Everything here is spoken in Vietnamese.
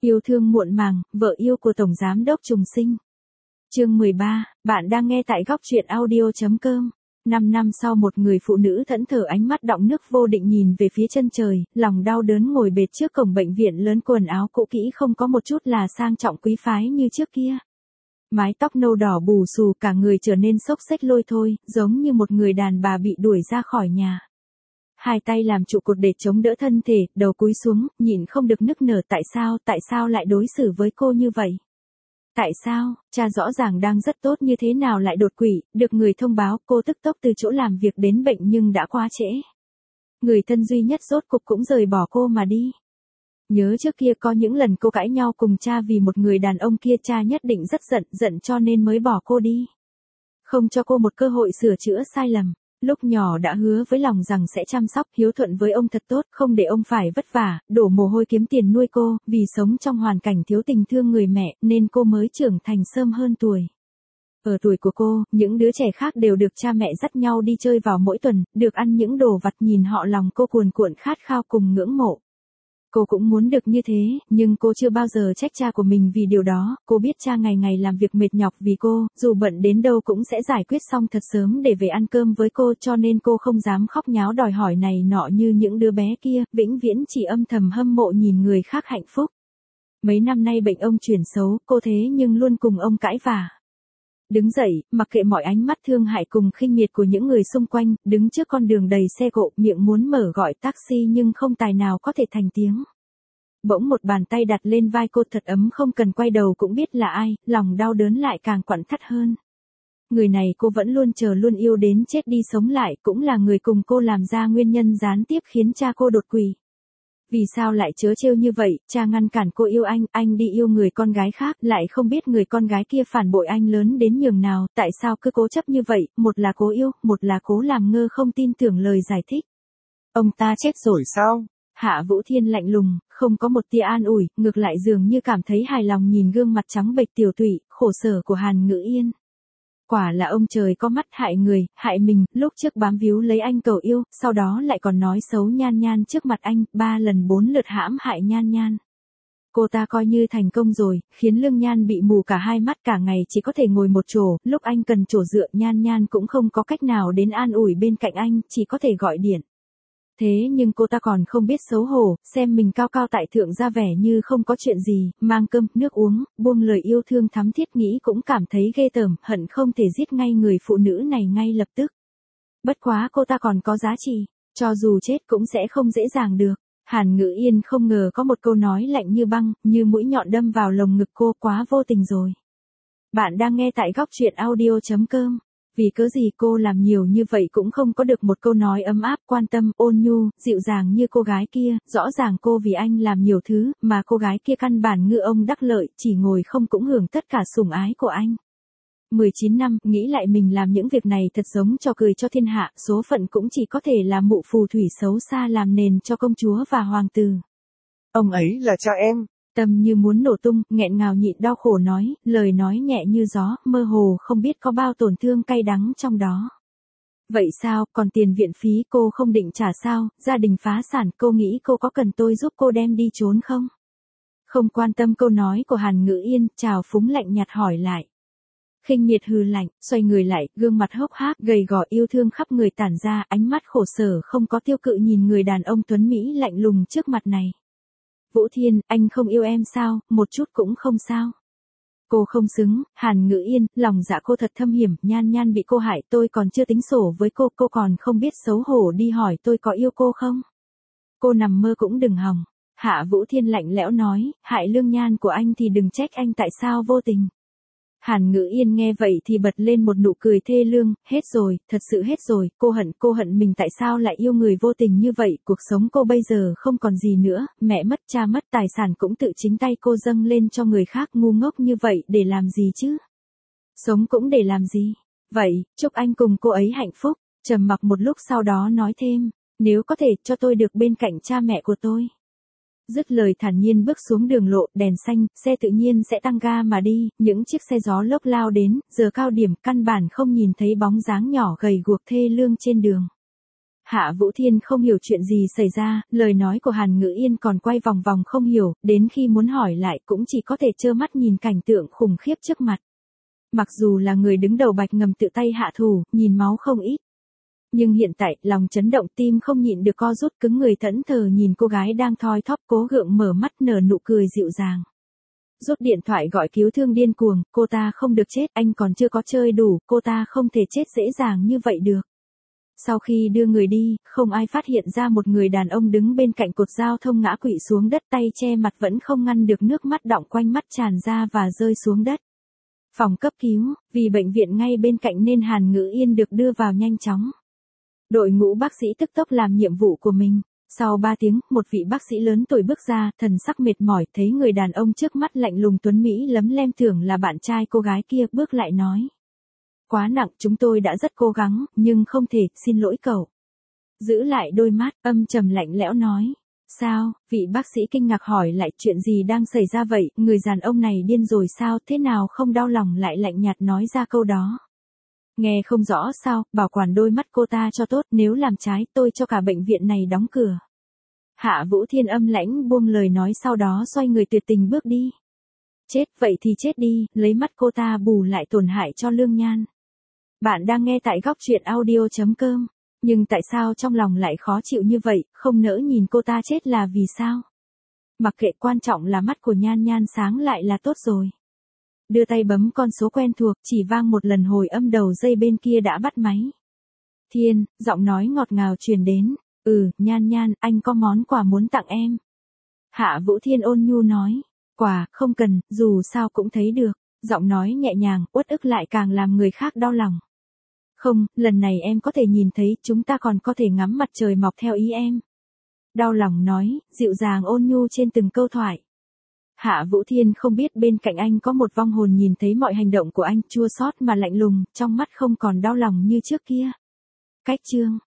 Yêu thương muộn màng, vợ yêu của Tổng Giám đốc Trùng Sinh. Chương 13, bạn đang nghe tại góc truyện audio.com. 5 năm sau, một người phụ nữ thẫn thờ, ánh mắt đọng nước vô định nhìn về phía chân trời, lòng đau đớn ngồi bệt trước cổng bệnh viện lớn, quần áo cũ kỹ không có một chút là sang trọng quý phái như trước kia. Mái tóc nâu đỏ bù xù, cả người trở nên xốc xếch lôi thôi, giống như một người đàn bà bị đuổi ra khỏi nhà. Hai tay làm trụ cột để chống đỡ thân thể, đầu cúi xuống, nhịn không được nức nở. Tại sao lại đối xử với cô như vậy? Tại sao, cha rõ ràng đang rất tốt như thế nào lại đột quỵ? Được người thông báo, cô tức tốc từ chỗ làm việc đến bệnh nhưng đã quá trễ. Người thân duy nhất rốt cục cũng rời bỏ cô mà đi. Nhớ trước kia có những lần cô cãi nhau cùng cha vì một người đàn ông kia, cha nhất định rất giận cho nên mới bỏ cô đi. Không cho cô một cơ hội sửa chữa sai lầm. Lúc nhỏ đã hứa với lòng rằng sẽ chăm sóc, hiếu thuận với ông thật tốt, không để ông phải vất vả, đổ mồ hôi kiếm tiền nuôi cô, vì sống trong hoàn cảnh thiếu tình thương người mẹ, nên cô mới trưởng thành sớm hơn tuổi. Ở tuổi của cô, những đứa trẻ khác đều được cha mẹ dắt nhau đi chơi vào mỗi tuần, được ăn những đồ vặt, nhìn họ lòng cô cuồn cuộn khát khao cùng ngưỡng mộ. Cô cũng muốn được như thế, nhưng cô chưa bao giờ trách cha của mình vì điều đó. Cô biết cha ngày ngày làm việc mệt nhọc vì cô, dù bận đến đâu cũng sẽ giải quyết xong thật sớm để về ăn cơm với cô, cho nên cô không dám khóc nháo đòi hỏi này nọ như những đứa bé kia, vĩnh viễn chỉ âm thầm hâm mộ nhìn người khác hạnh phúc. Mấy năm nay bệnh ông chuyển xấu, cô thế nhưng luôn cùng ông cãi vả. Đứng dậy, mặc kệ mọi ánh mắt thương hại cùng khinh miệt của những người xung quanh, đứng trước con đường đầy xe cộ, miệng muốn mở gọi taxi nhưng không tài nào có thể thành tiếng. Bỗng một bàn tay đặt lên vai cô thật ấm, không cần quay đầu cũng biết là ai, lòng đau đớn lại càng quặn thắt hơn. Người này cô vẫn luôn chờ, luôn yêu đến chết đi sống lại, cũng là người cùng cô làm ra nguyên nhân gián tiếp khiến cha cô đột quỵ. Vì sao lại trớ trêu như vậy? Cha ngăn cản cô yêu anh đi yêu người con gái khác, lại không biết người con gái kia phản bội anh lớn đến nhường nào, tại sao cứ cố chấp như vậy, một là cố yêu, một là cố làm ngơ không tin tưởng lời giải thích. Ông ta chết rồi sao? Hạ Vũ Thiên lạnh lùng, không có một tia an ủi, ngược lại dường như cảm thấy hài lòng nhìn gương mặt trắng bệch tiểu tụy, khổ sở của Hàn Ngữ Yên. Quả là ông trời có mắt, hại người, hại mình, lúc trước bám víu lấy anh cầu yêu, sau đó lại còn nói xấu Nhan Nhan trước mặt anh, 3 lần 4 lượt hãm hại Nhan Nhan. Cô ta coi như thành công rồi, khiến Lương Nhan bị mù cả hai mắt, cả ngày chỉ có thể ngồi một chỗ, lúc anh cần chỗ dựa Nhan Nhan cũng không có cách nào đến an ủi bên cạnh anh, chỉ có thể gọi điện. Thế nhưng cô ta còn không biết xấu hổ, xem mình cao cao tại thượng ra vẻ như không có chuyện gì, mang cơm, nước uống, buông lời yêu thương thắm thiết, nghĩ cũng cảm thấy ghê tởm, hận không thể giết ngay người phụ nữ này ngay lập tức. Bất quá cô ta còn có giá trị, cho dù chết cũng sẽ không dễ dàng được. Hàn Ngữ Yên không ngờ có một câu nói lạnh như băng, như mũi nhọn đâm vào lồng ngực cô, quá vô tình rồi. Bạn đang nghe tại góc truyện audio.com. Vì cớ gì cô làm nhiều như vậy cũng không có được một câu nói ấm áp, quan tâm, ôn nhu, dịu dàng như cô gái kia, rõ ràng cô vì anh làm nhiều thứ, mà cô gái kia căn bản ngư ông đắc lợi, chỉ ngồi không cũng hưởng tất cả sủng ái của anh. 19 năm, nghĩ lại mình làm những việc này thật giống trò cười cho thiên hạ, số phận cũng chỉ có thể là mụ phù thủy xấu xa làm nền cho công chúa và hoàng tử. Ông ấy là cha em. Tâm như muốn nổ tung, nghẹn ngào nhịn đau khổ nói, lời nói nhẹ như gió, mơ hồ không biết có bao tổn thương cay đắng trong đó. Vậy sao, còn tiền viện phí cô không định trả sao, gia đình phá sản, cô nghĩ cô có cần tôi giúp cô đem đi trốn không? Không quan tâm câu nói của Hàn Ngữ Yên, trào phúng lạnh nhạt hỏi lại. Khinh miệt hừ lạnh, xoay người lại, gương mặt hốc hác, gầy gò yêu thương khắp người tản ra, ánh mắt khổ sở không có tiêu cự nhìn người đàn ông tuấn Mỹ lạnh lùng trước mặt này. Vũ Thiên, anh không yêu em sao, một chút cũng không sao. Cô không xứng, Hàn Ngữ Yên, lòng dạ cô thật thâm hiểm, Nhan Nhan bị cô hại, tôi còn chưa tính sổ với cô còn không biết xấu hổ đi hỏi tôi có yêu cô không. Cô nằm mơ cũng đừng hòng. Hạ Vũ Thiên lạnh lẽo nói, hại Lương Nhan của anh thì đừng trách anh tại sao vô tình. Hàn Ngữ Yên nghe vậy thì bật lên một nụ cười thê lương, hết rồi, thật sự hết rồi, cô hận mình tại sao lại yêu người vô tình như vậy, cuộc sống cô bây giờ không còn gì nữa, mẹ mất, cha mất, tài sản cũng tự chính tay cô dâng lên cho người khác, ngu ngốc như vậy để làm gì chứ? Sống cũng để làm gì? Vậy, chúc anh cùng cô ấy hạnh phúc. Trầm mặc một lúc sau đó nói thêm, nếu có thể cho tôi được bên cạnh cha mẹ của tôi. Dứt lời thản nhiên bước xuống đường lộ, đèn xanh, xe tự nhiên sẽ tăng ga mà đi, những chiếc xe gió lốc lao đến, giờ cao điểm căn bản không nhìn thấy bóng dáng nhỏ gầy guộc thê lương trên đường. Hạ Vũ Thiên không hiểu chuyện gì xảy ra, lời nói của Hàn Ngữ Yên còn quay vòng vòng không hiểu, đến khi muốn hỏi lại cũng chỉ có thể trơ mắt nhìn cảnh tượng khủng khiếp trước mặt. Mặc dù là người đứng đầu Bạch Ngầm tự tay hạ thủ, nhìn máu không ít. Nhưng hiện tại, lòng chấn động tim không nhịn được co rút cứng người thẫn thờ nhìn cô gái đang thoi thóp cố gượng mở mắt nở nụ cười dịu dàng. Rút điện thoại gọi cứu thương điên cuồng, cô ta không được chết, anh còn chưa có chơi đủ, cô ta không thể chết dễ dàng như vậy được. Sau khi đưa người đi, không ai phát hiện ra một người đàn ông đứng bên cạnh cột giao thông ngã quỵ xuống đất tay che mặt vẫn không ngăn được nước mắt đọng quanh mắt tràn ra và rơi xuống đất. Phòng cấp cứu, vì bệnh viện ngay bên cạnh nên Hàn Ngữ Yên được đưa vào nhanh chóng. Đội ngũ bác sĩ tức tốc làm nhiệm vụ của mình. Sau 3 tiếng, một vị bác sĩ lớn tuổi bước ra, thần sắc mệt mỏi, thấy người đàn ông trước mắt lạnh lùng tuấn Mỹ lấm lem tưởng là bạn trai cô gái kia, bước lại nói. Quá nặng, chúng tôi đã rất cố gắng, nhưng không thể, xin lỗi cậu. Giữ lại đôi mắt, âm trầm lạnh lẽo nói. Sao, vị bác sĩ kinh ngạc hỏi lại chuyện gì đang xảy ra vậy, người đàn ông này điên rồi sao, thế nào không đau lòng lại lạnh nhạt nói ra câu đó. Nghe không rõ sao, bảo quản đôi mắt cô ta cho tốt, nếu làm trái tôi cho cả bệnh viện này đóng cửa. Hạ Vũ Thiên âm lãnh buông lời nói sau đó xoay người tuyệt tình bước đi. Chết vậy thì chết đi, lấy mắt cô ta bù lại tổn hại cho Lương Nhan. Bạn đang nghe tại góc truyện audio.com. Nhưng tại sao trong lòng lại khó chịu như vậy, không nỡ nhìn cô ta chết là vì sao? Mặc kệ, quan trọng là mắt của Nhan Nhan sáng lại là tốt rồi. Đưa tay bấm con số quen thuộc, chỉ vang một lần hồi âm đầu dây bên kia đã bắt máy. Thiên, giọng nói ngọt ngào truyền đến. Nhan Nhan, anh có món quà muốn tặng em. Hạ Vũ Thiên ôn nhu nói. Quà, không cần, dù sao cũng thấy được. Giọng nói nhẹ nhàng, uất ức lại càng làm người khác đau lòng. Không, lần này em có thể nhìn thấy, chúng ta còn có thể ngắm mặt trời mọc theo ý em. Đau lòng nói, dịu dàng ôn nhu trên từng câu thoại. Hạ Vũ Thiên không biết bên cạnh anh có một vong hồn nhìn thấy mọi hành động của anh, chua xót mà lạnh lùng, trong mắt không còn đau lòng như trước kia. Cách chương